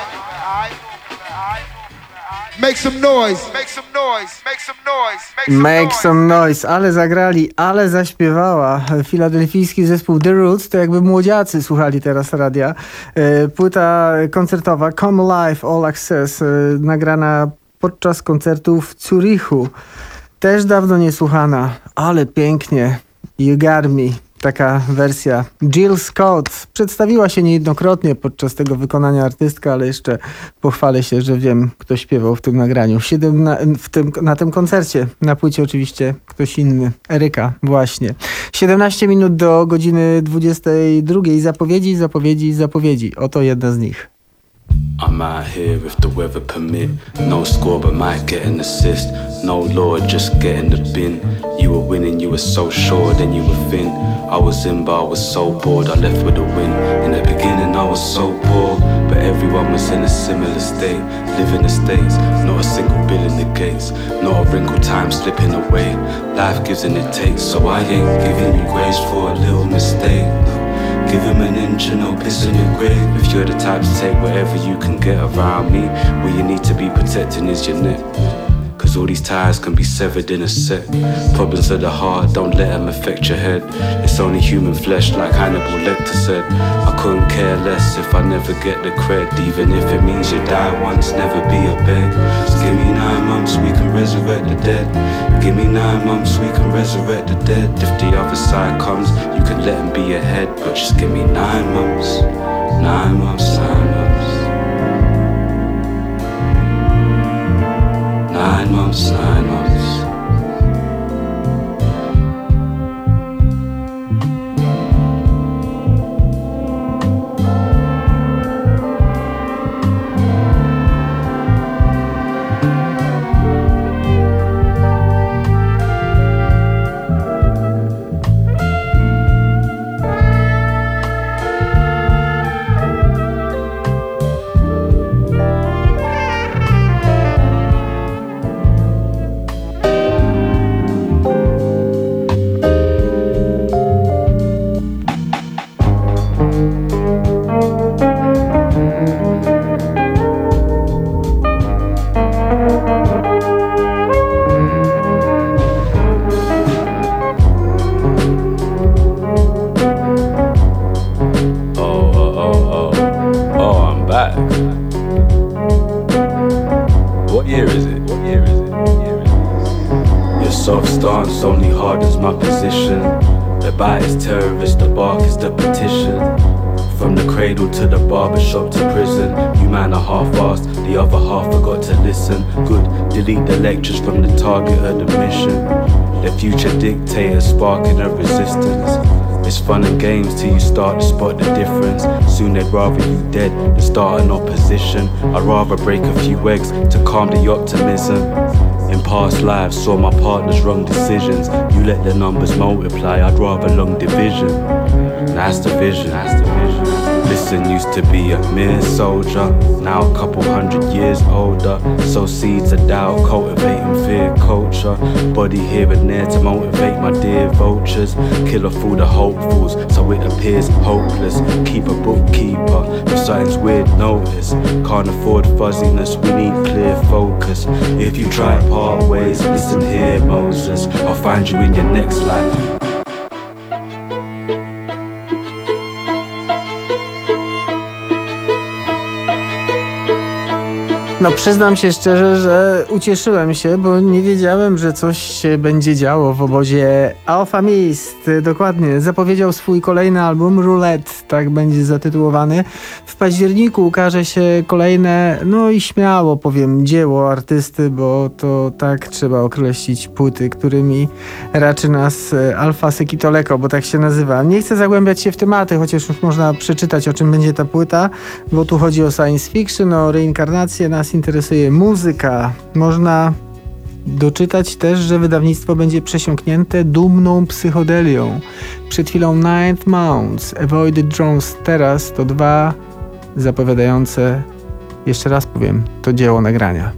Make some noise. Make some noise. Make some noise. Make some noise, ale zagrali, ale zaśpiewała. Filadelfijski zespół The Roots, to jakby młodziacy słuchali teraz radia. Płyta koncertowa Come Alive All Access, nagrana podczas koncertu w Zurichu. Też dawno nie słuchana, ale pięknie. You Got Me. Taka wersja. Jill Scott przedstawiła się niejednokrotnie podczas tego wykonania artystka, ale jeszcze pochwalę się, że wiem, kto śpiewał w tym nagraniu. Siedem na, w tym, na tym koncercie. Na płycie oczywiście ktoś inny. Eryka, właśnie. siedemnaście minut do godziny dwudziestej drugiej. Zapowiedzi, zapowiedzi, zapowiedzi. Oto jedna z nich. I'm out here if the weather permit. No score but might get an assist. No lord, just getting the bin. You were winning, you were so sure, then you were thin. I was in but I was so bored, I left with a win. In the beginning I was so poor, but everyone was in a similar state. Living the states, not a single bill in the gates. Not a wrinkle, time slipping away. Life gives and it takes, so I ain't giving you grace for a little mistake. Give him an inch and no piss in your grave. If you're the type to take whatever you can get around me, what you need to be protecting is your neck. Cause all these ties can be severed in a sec. Problems of the heart, don't let them affect your head. It's only human flesh like Hannibal Lecter said. I couldn't care less if I never get the cred. Even if it means you die once, never be a beg. Just give me nine months, we can resurrect the dead. Give me nine months, we can resurrect the dead. If the other side comes, you can let him be ahead. But just give me nine months, nine months, nine months. Nine months, nine months. soft stance only hardens my position. The bite is terrorist, the bark is the petition. From the cradle to the barbershop to prison, you man are half-assed, the other half forgot to listen. Good, delete the lectures from the target of the mission. The future dictator sparking a resistance. It's fun and games till you start to spot the difference. Soon they'd rather you dead than start an opposition. I'd rather break a few eggs to calm the optimism. In past lives saw my partner's wrong decisions. You let the numbers multiply, I'd rather long division. That's the vision, that's the vision. Listen, used to be a mere soldier, now a couple hundred years older. Sow seeds of doubt, cultivating fear culture. Body here and there to motivate my dear vultures. Kill off all the hopefuls, so it appears hopeless. Keep a bookkeeper, if something's weird, notice. Can't afford fuzziness, we need clear focus. If you try to part ways, listen here, Moses, I'll find you in your next life. No przyznam się szczerze, że ucieszyłem się, bo nie wiedziałem, że coś się będzie działo w obozie Alpha Mist. Dokładnie, zapowiedział swój kolejny album, Roulette, tak będzie zatytułowany. W październiku ukaże się kolejne, no i śmiało powiem, dzieło artysty, bo to tak trzeba określić płyty, którymi raczy nas Alpha Sekitoleko, bo tak się nazywa. Nie chcę zagłębiać się w tematy, chociaż już można przeczytać, o czym będzie ta płyta, bo tu chodzi o science fiction, o reinkarnację, nas interesuje muzyka. Można doczytać też, że wydawnictwo będzie przesiąknięte dumną psychodelią. Przed chwilą Ninth Mounts, Avoided Drones, teraz to dwa zapowiadające, jeszcze raz powiem, to dzieło nagrania.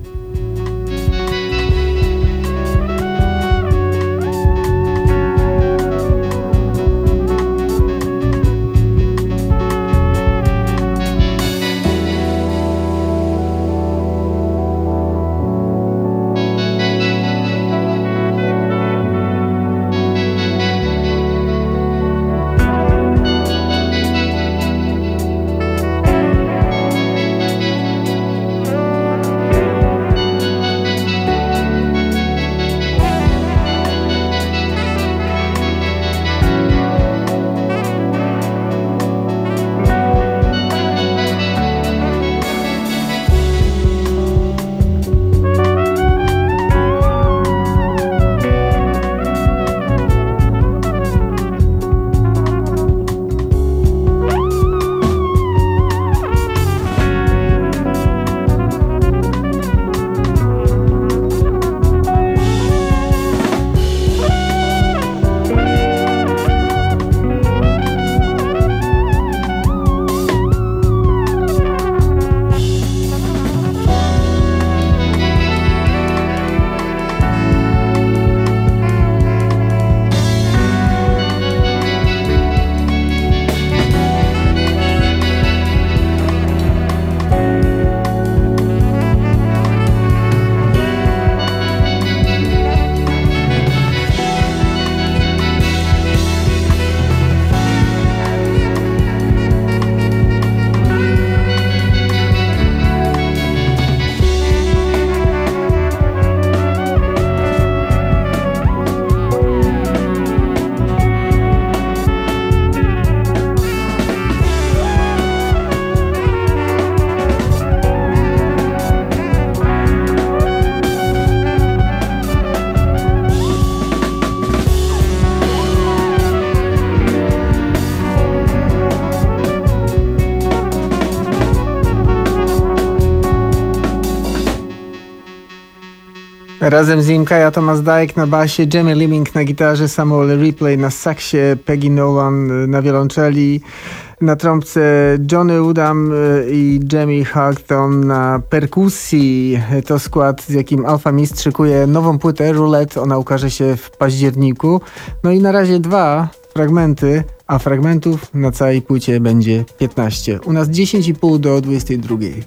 Razem z nim Kaja Thomas Dyke na basie, Jamie Liming na gitarze, Samuel Ripley na saksie, Peggy Nolan na wiolonczeli, na trąbce Johnny Woodham i Jamie Houghton na perkusji. To skład, z jakim Alpha Mist szykuje nową płytę Roulette. Ona ukaże się w październiku. No i na razie dwa fragmenty, a fragmentów na całej płycie będzie piętnaście. U nas dziesięć i pół do dwudziestej drugiej.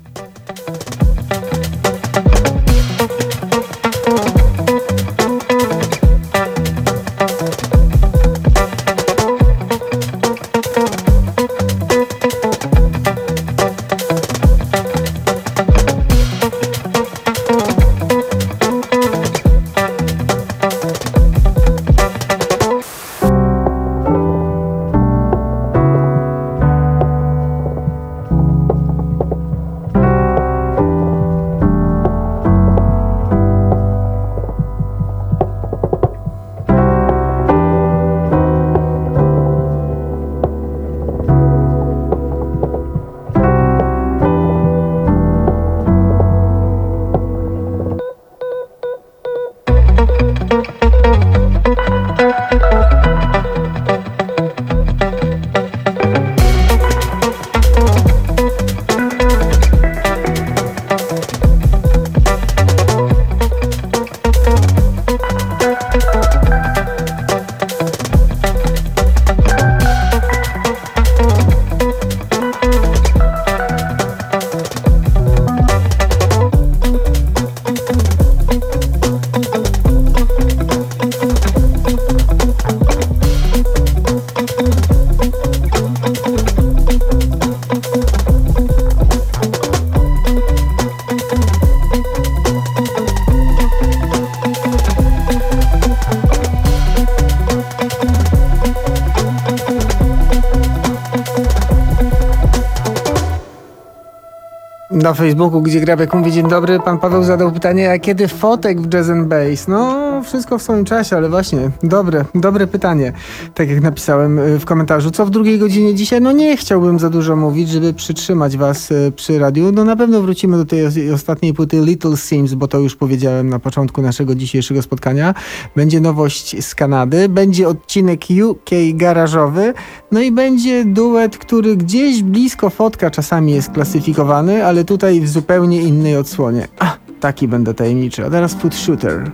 Na Facebooku, gdzie Grabek mówi: dzień dobry, pan Paweł zadał pytanie, a kiedy fotek w Jazz and Bass? No, wszystko w swoim czasie, ale właśnie, dobre, dobre pytanie. Tak jak napisałem w komentarzu. Co w drugiej godzinie dzisiaj? No nie chciałbym za dużo mówić, żeby przytrzymać was przy radiu. No na pewno wrócimy do tej ostatniej płyty Little Sims, bo to już powiedziałem na początku naszego dzisiejszego spotkania. Będzie nowość z Kanady, będzie odcinek U K garażowy, no i będzie duet, który gdzieś blisko fotka czasami jest klasyfikowany, ale tutaj w zupełnie innej odsłonie. A, taki będę tajemniczy. A teraz Foot Shooter.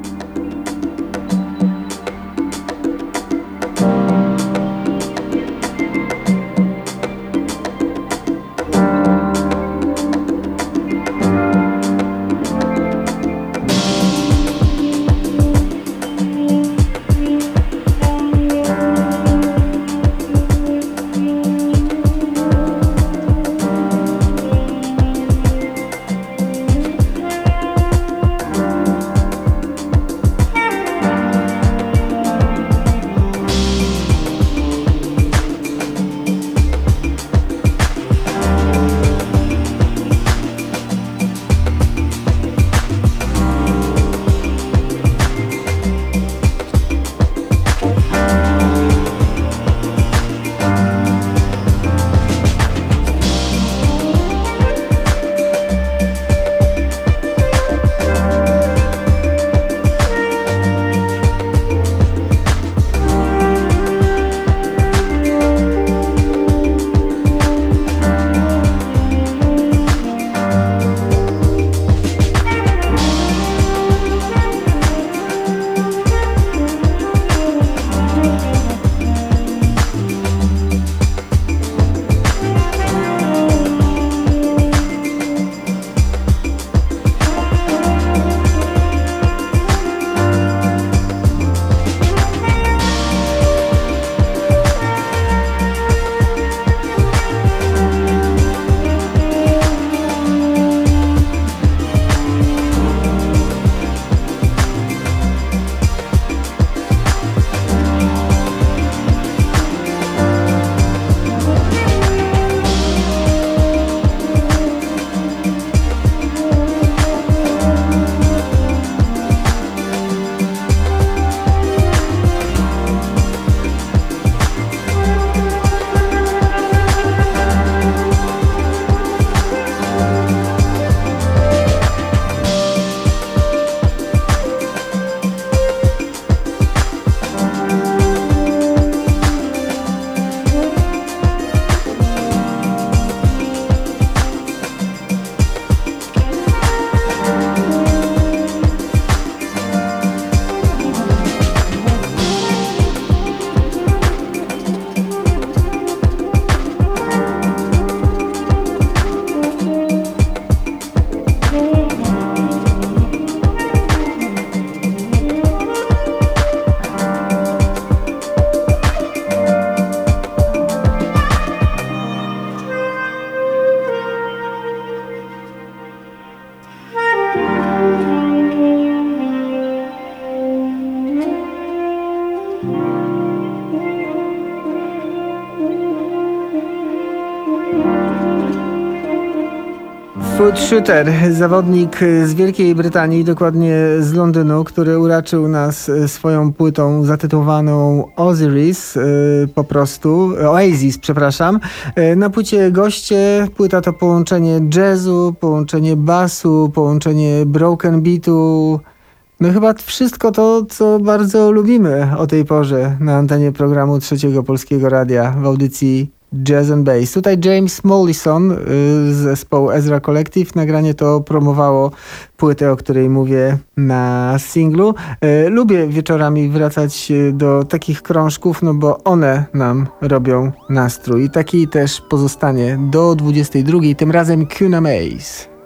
Foot Shooter, zawodnik z Wielkiej Brytanii, dokładnie z Londynu, który uraczył nas swoją płytą zatytułowaną Osiris, po prostu, Oasis, przepraszam. Na płycie goście, płyta to połączenie jazzu, połączenie basu, połączenie broken beatu. No chyba wszystko to, co bardzo lubimy o tej porze na antenie programu Trzeciego Polskiego Radia w audycji Jazz and Bass. Tutaj James Mollison z zespołu Ezra Collective. Nagranie to promowało płytę, o której mówię na singlu. Lubię wieczorami wracać do takich krążków, no bo one nam robią nastrój. I taki też pozostanie do dwudziestej drugiej, tym razem Kuna Maze.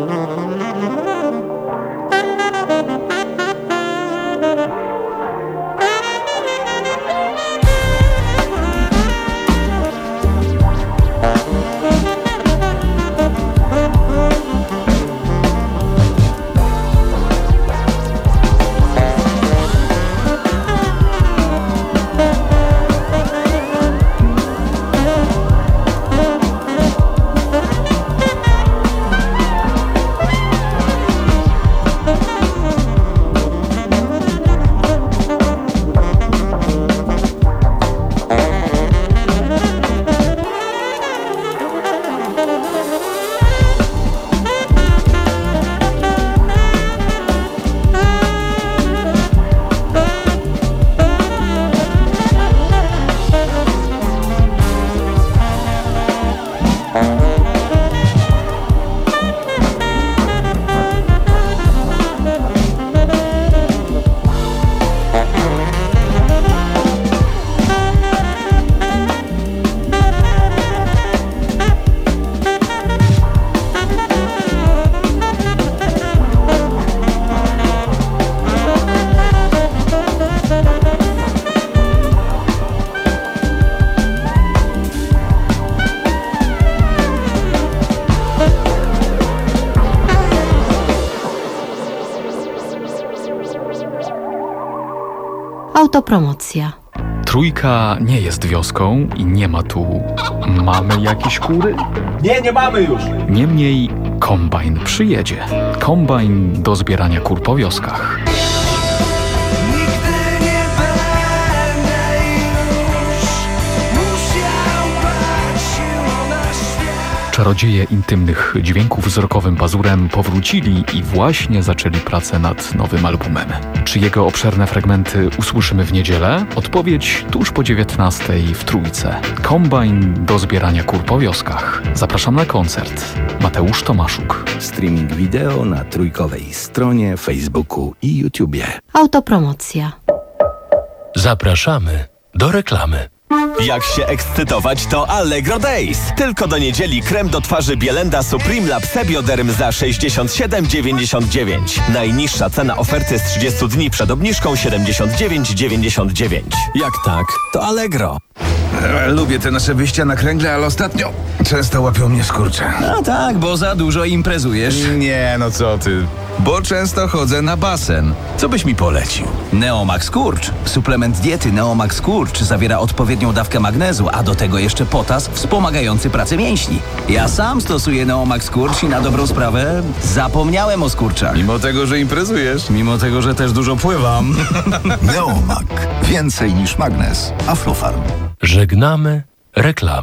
Autopromocja. Trójka nie jest wioską i nie ma tu... Mamy jakieś kury? Nie, nie mamy już! Niemniej kombajn przyjedzie. Kombajn do zbierania kur po wioskach. Czarodzieje intymnych dźwięków wzrokowym pazurem powrócili i właśnie zaczęli pracę nad nowym albumem. Czy jego obszerne fragmenty usłyszymy w niedzielę? Odpowiedź tuż po dziewiętnastej w Trójce. Kombajn do zbierania kur po wioskach. Zapraszam na koncert. Mateusz Tomaszuk. Streaming wideo na trójkowej stronie, Facebooku i YouTubie. Autopromocja. Zapraszamy do reklamy. Jak się ekscytować, to Allegro Days. Tylko do niedzieli krem do twarzy Bielenda Supreme Lab Sebioderm za sześćdziesiąt siedem dziewięćdziesiąt dziewięć. Najniższa cena oferty z trzydziestu dni przed obniżką siedemdziesiąt dziewięć dziewięćdziesiąt dziewięć. Jak tak, to Allegro. Lubię te nasze wyjścia na kręgle, ale ostatnio często łapią mnie skurcze. No tak, bo za dużo imprezujesz. Nie, no co ty. Bo często chodzę na basen. Co byś mi polecił? Neomax Kurcz. Suplement diety Neomax Kurcz zawiera odpowiednią dawkę magnezu, a do tego jeszcze potas wspomagający pracę mięśni. Ja sam stosuję Neomax Kurcz i na dobrą sprawę zapomniałem o skurczach. Mimo tego, że imprezujesz? Mimo tego, że też dużo pływam. Neomak. Więcej niż magnez. Aflofarm. Żegnamy reklamy.